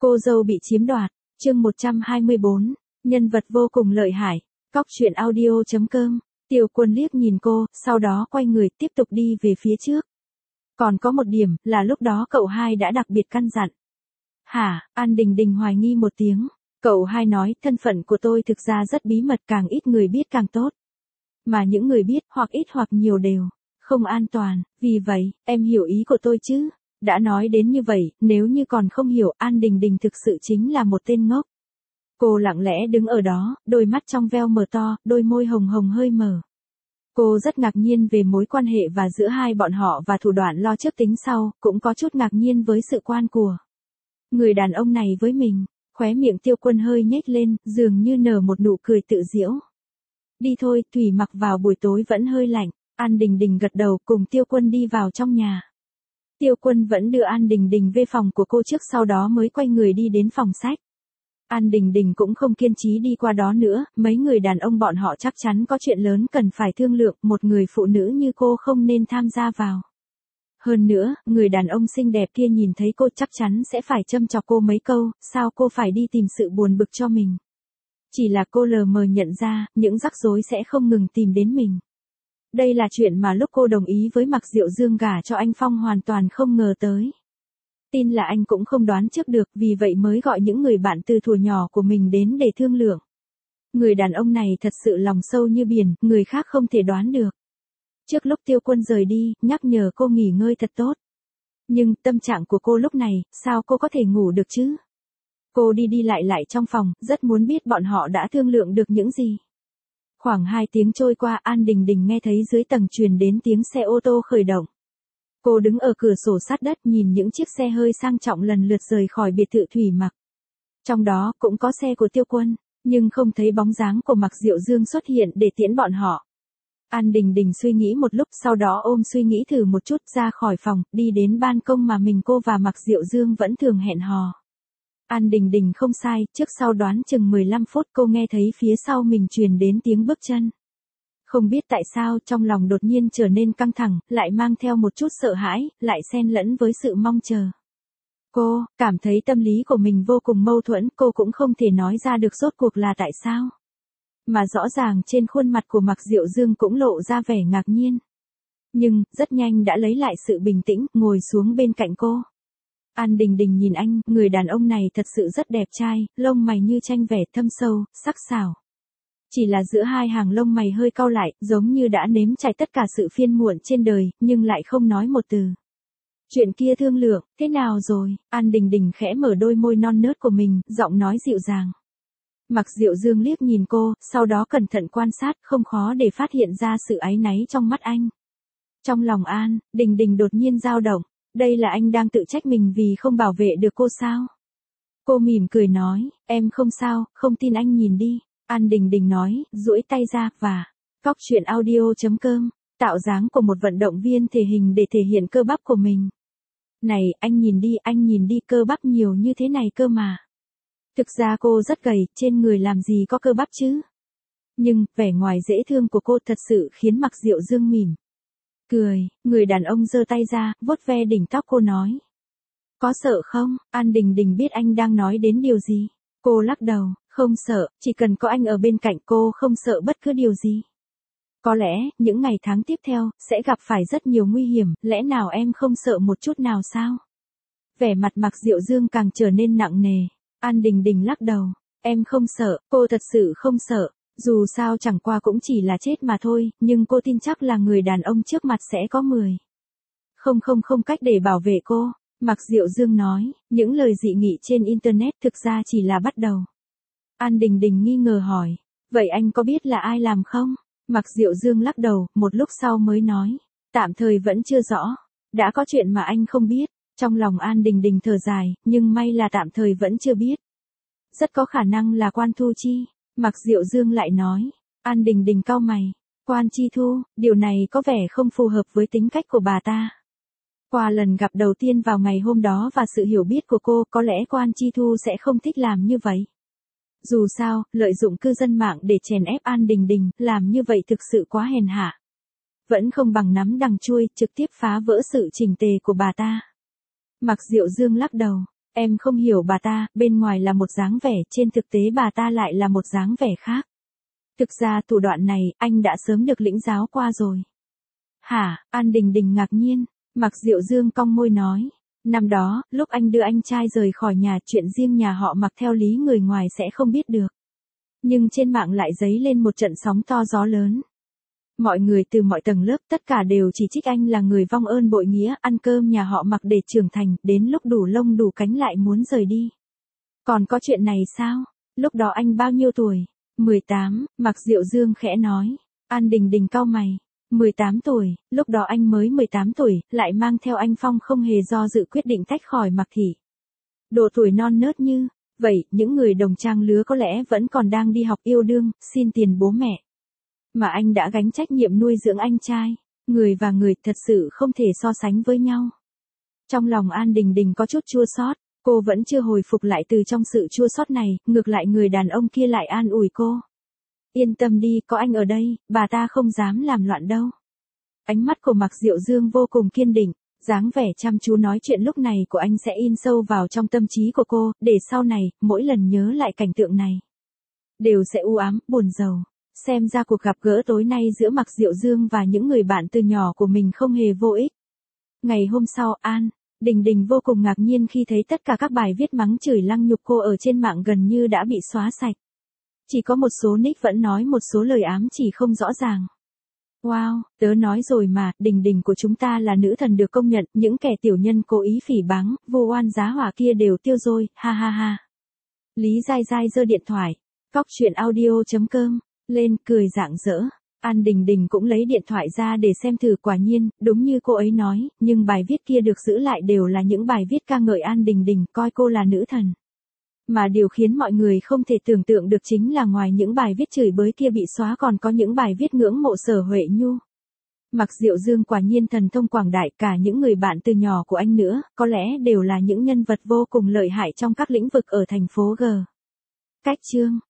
Cô dâu bị chiếm đoạt, chương 124, nhân vật vô cùng lợi hại, cóc truyện audio.com, Tiêu Quân liếc nhìn cô, sau đó quay người tiếp tục đi về phía trước. Còn có một điểm, là lúc đó cậu hai đã đặc biệt căn dặn. Hả, An Đình Đình hoài nghi một tiếng, cậu hai nói, thân phận của tôi thực ra rất bí mật, càng ít người biết càng tốt. Mà những người biết, hoặc ít hoặc nhiều đều, không an toàn, vì vậy, em hiểu ý của tôi chứ? Đã nói đến như vậy, nếu như còn không hiểu, An Đình Đình thực sự chính là một tên ngốc. Cô lặng lẽ đứng ở đó, đôi mắt trong veo mở to, đôi môi hồng hồng hơi mở. Cô rất ngạc nhiên về mối quan hệ và giữa hai bọn họ và thủ đoạn lo trước tính sau, cũng có chút ngạc nhiên với sự quan của người đàn ông này với mình. Khóe miệng Tiêu Quân hơi nhếch lên, dường như nở một nụ cười tự giễu. Đi thôi, Thủy mặc vào buổi tối vẫn hơi lạnh. An Đình Đình gật đầu cùng Tiêu Quân đi vào trong nhà. Tiêu Quân vẫn đưa An Đình Đình về phòng của cô trước, sau đó mới quay người đi đến phòng sách. An Đình Đình cũng không kiên trì đi qua đó nữa, mấy người đàn ông bọn họ chắc chắn có chuyện lớn cần phải thương lượng, một người phụ nữ như cô không nên tham gia vào. Hơn nữa, người đàn ông xinh đẹp kia nhìn thấy cô chắc chắn sẽ phải châm chọc cô mấy câu, sao cô phải đi tìm sự buồn bực cho mình. Chỉ là cô lờ mờ nhận ra, những rắc rối sẽ không ngừng tìm đến mình. Đây là chuyện mà lúc cô đồng ý với Mạc Diệu Dương gả cho anh Phong hoàn toàn không ngờ tới. Tin là anh cũng không đoán trước được, vì vậy mới gọi những người bạn từ thuở nhỏ của mình đến để thương lượng. Người đàn ông này thật sự lòng sâu như biển, người khác không thể đoán được. Trước lúc Tiêu Quân rời đi, nhắc nhở cô nghỉ ngơi thật tốt. Nhưng tâm trạng của cô lúc này, sao cô có thể ngủ được chứ? Cô đi đi lại trong phòng, rất muốn biết bọn họ đã thương lượng được những gì. Khoảng 2 tiếng trôi qua, An Đình Đình nghe thấy dưới tầng truyền đến tiếng xe ô tô khởi động. Cô đứng ở cửa sổ sát đất nhìn những chiếc xe hơi sang trọng lần lượt rời khỏi biệt thự Thủy Mặc. Trong đó cũng có xe của Tiêu Quân, nhưng không thấy bóng dáng của Mạc Diệu Dương xuất hiện để tiễn bọn họ. An Đình Đình suy nghĩ một lúc, sau đó ôm suy nghĩ thử một chút ra khỏi phòng, đi đến ban công mà cô và Mạc Diệu Dương vẫn thường hẹn hò. An Đình Đình không sai, trước sau đoán chừng 15 phút cô nghe thấy phía sau mình truyền đến tiếng bước chân. Không biết tại sao trong lòng đột nhiên trở nên căng thẳng, lại mang theo một chút sợ hãi, lại xen lẫn với sự mong chờ. Cô cảm thấy tâm lý của mình vô cùng mâu thuẫn, cô cũng không thể nói ra được rốt cuộc là tại sao. Mà rõ ràng trên khuôn mặt của Mạc Diệu Dương cũng lộ ra vẻ ngạc nhiên. Nhưng, rất nhanh đã lấy lại sự bình tĩnh, ngồi xuống bên cạnh cô. An Đình Đình nhìn anh, người đàn ông này thật sự rất đẹp trai, lông mày như tranh vẽ thâm sâu, sắc sảo. Chỉ là giữa hai hàng lông mày hơi cau lại, giống như đã nếm trải tất cả sự phiền muộn trên đời, nhưng lại không nói một từ. Chuyện kia thương lượng, thế nào rồi? An Đình Đình khẽ mở đôi môi non nớt của mình, giọng nói dịu dàng. Mạc Diệu Dương liếc nhìn cô, sau đó cẩn thận quan sát, không khó để phát hiện ra sự áy náy trong mắt anh. Trong lòng An Đình Đình đột nhiên dao động, đây là anh đang tự trách mình vì không bảo vệ được cô sao? Cô mỉm cười nói, em không sao, không tin anh nhìn đi. An Đình Đình nói, duỗi tay ra, và cóc truyện audio.com, tạo dáng của một vận động viên thể hình để thể hiện cơ bắp của mình. Này, anh nhìn đi, cơ bắp nhiều như thế này cơ mà. Thực ra cô rất gầy, trên người làm gì có cơ bắp chứ. Nhưng, vẻ ngoài dễ thương của cô thật sự khiến Mạc Diệu Dương mỉm cười, người đàn ông giơ tay ra, vuốt ve đỉnh tóc cô nói. Có sợ không? An Đình Đình biết anh đang nói đến điều gì. Cô lắc đầu, không sợ, chỉ cần có anh ở bên cạnh cô không sợ bất cứ điều gì. Có lẽ, những ngày tháng tiếp theo, sẽ gặp phải rất nhiều nguy hiểm, lẽ nào em không sợ một chút nào sao? Vẻ mặt Mạc Diệu Dương càng trở nên nặng nề. An Đình Đình lắc đầu, em không sợ, cô thật sự không sợ, dù sao chẳng qua cũng chỉ là chết mà thôi, nhưng cô tin chắc là người đàn ông trước mặt sẽ có 10. Không cách để bảo vệ cô. Mạc Diệu Dương nói, những lời dị nghị trên Internet thực ra chỉ là bắt đầu. An Đình Đình nghi ngờ hỏi, vậy anh có biết là ai làm không? Mạc Diệu Dương lắc đầu, một lúc sau mới nói, tạm thời vẫn chưa rõ, đã có chuyện mà anh không biết. Trong lòng An Đình Đình thở dài, nhưng may là tạm thời vẫn chưa biết. Rất có khả năng là Quan Thu Chi. Mạc Diệu Dương lại nói, An Đình Đình cau mày, Quan Chi Thu, điều này có vẻ không phù hợp với tính cách của bà ta. Qua lần gặp đầu tiên vào ngày hôm đó và sự hiểu biết của cô, có lẽ Quan Chi Thu sẽ không thích làm như vậy. Dù sao, lợi dụng cư dân mạng để chèn ép An Đình Đình, làm như vậy thực sự quá hèn hạ. Vẫn không bằng nắm đằng chuôi, trực tiếp phá vỡ sự chỉnh tề của bà ta. Mạc Diệu Dương lắc đầu, Em không hiểu bà ta, bên ngoài là một dáng vẻ, trên thực tế bà ta lại là một dáng vẻ khác. Thực ra thủ đoạn này, anh đã sớm được lĩnh giáo qua rồi. Hả? An Đình Đình ngạc nhiên. Mạc Diệu Dương cong môi nói. Năm đó, lúc anh đưa anh trai rời khỏi nhà, chuyện riêng nhà họ Mạc theo lý người ngoài sẽ không biết được. Nhưng trên mạng lại dấy lên một trận sóng to gió lớn. Mọi người từ mọi tầng lớp tất cả đều chỉ trích anh là người vong ơn bội nghĩa, ăn cơm nhà họ Mạc để trưởng thành, đến lúc đủ lông đủ cánh lại muốn rời đi. Còn có chuyện này sao? Lúc đó anh bao nhiêu tuổi? 18, Mạc Diệu Dương khẽ nói. An Đình Đình cau mày. 18 tuổi, lúc đó anh mới 18 tuổi, lại mang theo anh Phong không hề do dự quyết định tách khỏi Mạc Thị. Độ tuổi non nớt như vậy, những người đồng trang lứa có lẽ vẫn còn đang đi học yêu đương, xin tiền bố mẹ. Mà anh đã gánh trách nhiệm nuôi dưỡng anh trai. Người và người thật sự không thể so sánh với nhau. Trong lòng An Đình Đình có chút chua xót, cô vẫn chưa hồi phục lại từ trong sự chua xót này, ngược lại người đàn ông kia lại an ủi cô. Yên tâm đi, có anh ở đây, bà ta không dám làm loạn đâu. Ánh mắt của Mạc Diệu Dương vô cùng kiên định, dáng vẻ chăm chú nói chuyện lúc này của anh sẽ in sâu vào trong tâm trí của cô, để sau này, mỗi lần nhớ lại cảnh tượng này, đều sẽ u ám, buồn rầu. Xem ra cuộc gặp gỡ tối nay giữa Mạc Diệu Dương và những người bạn từ nhỏ của mình không hề vô ích. Ngày hôm sau, An Đình Đình vô cùng ngạc nhiên khi thấy tất cả các bài viết mắng chửi lăng nhục cô ở trên mạng gần như đã bị xóa sạch. Chỉ có một số nick vẫn nói một số lời ám chỉ không rõ ràng. Wow, tớ nói rồi mà, Đình Đình của chúng ta là nữ thần được công nhận, những kẻ tiểu nhân cố ý phỉ báng, vô oan giá hỏa kia đều tiêu rồi, ha ha ha. Lý Giai Giai giơ điện thoại, cóc truyện audio.com, lên, cười rạng rỡ. An Đình Đình cũng lấy điện thoại ra để xem thử, quả nhiên, đúng như cô ấy nói, nhưng bài viết kia được giữ lại đều là những bài viết ca ngợi An Đình Đình, coi cô là nữ thần. Mà điều khiến mọi người không thể tưởng tượng được chính là ngoài những bài viết chửi bới kia bị xóa còn có những bài viết ngưỡng mộ Sở Huệ Nhu. Mạc Diệu Dương quả nhiên thần thông quảng đại, cả những người bạn từ nhỏ của anh nữa, có lẽ đều là những nhân vật vô cùng lợi hại trong các lĩnh vực ở thành phố G. Cách chương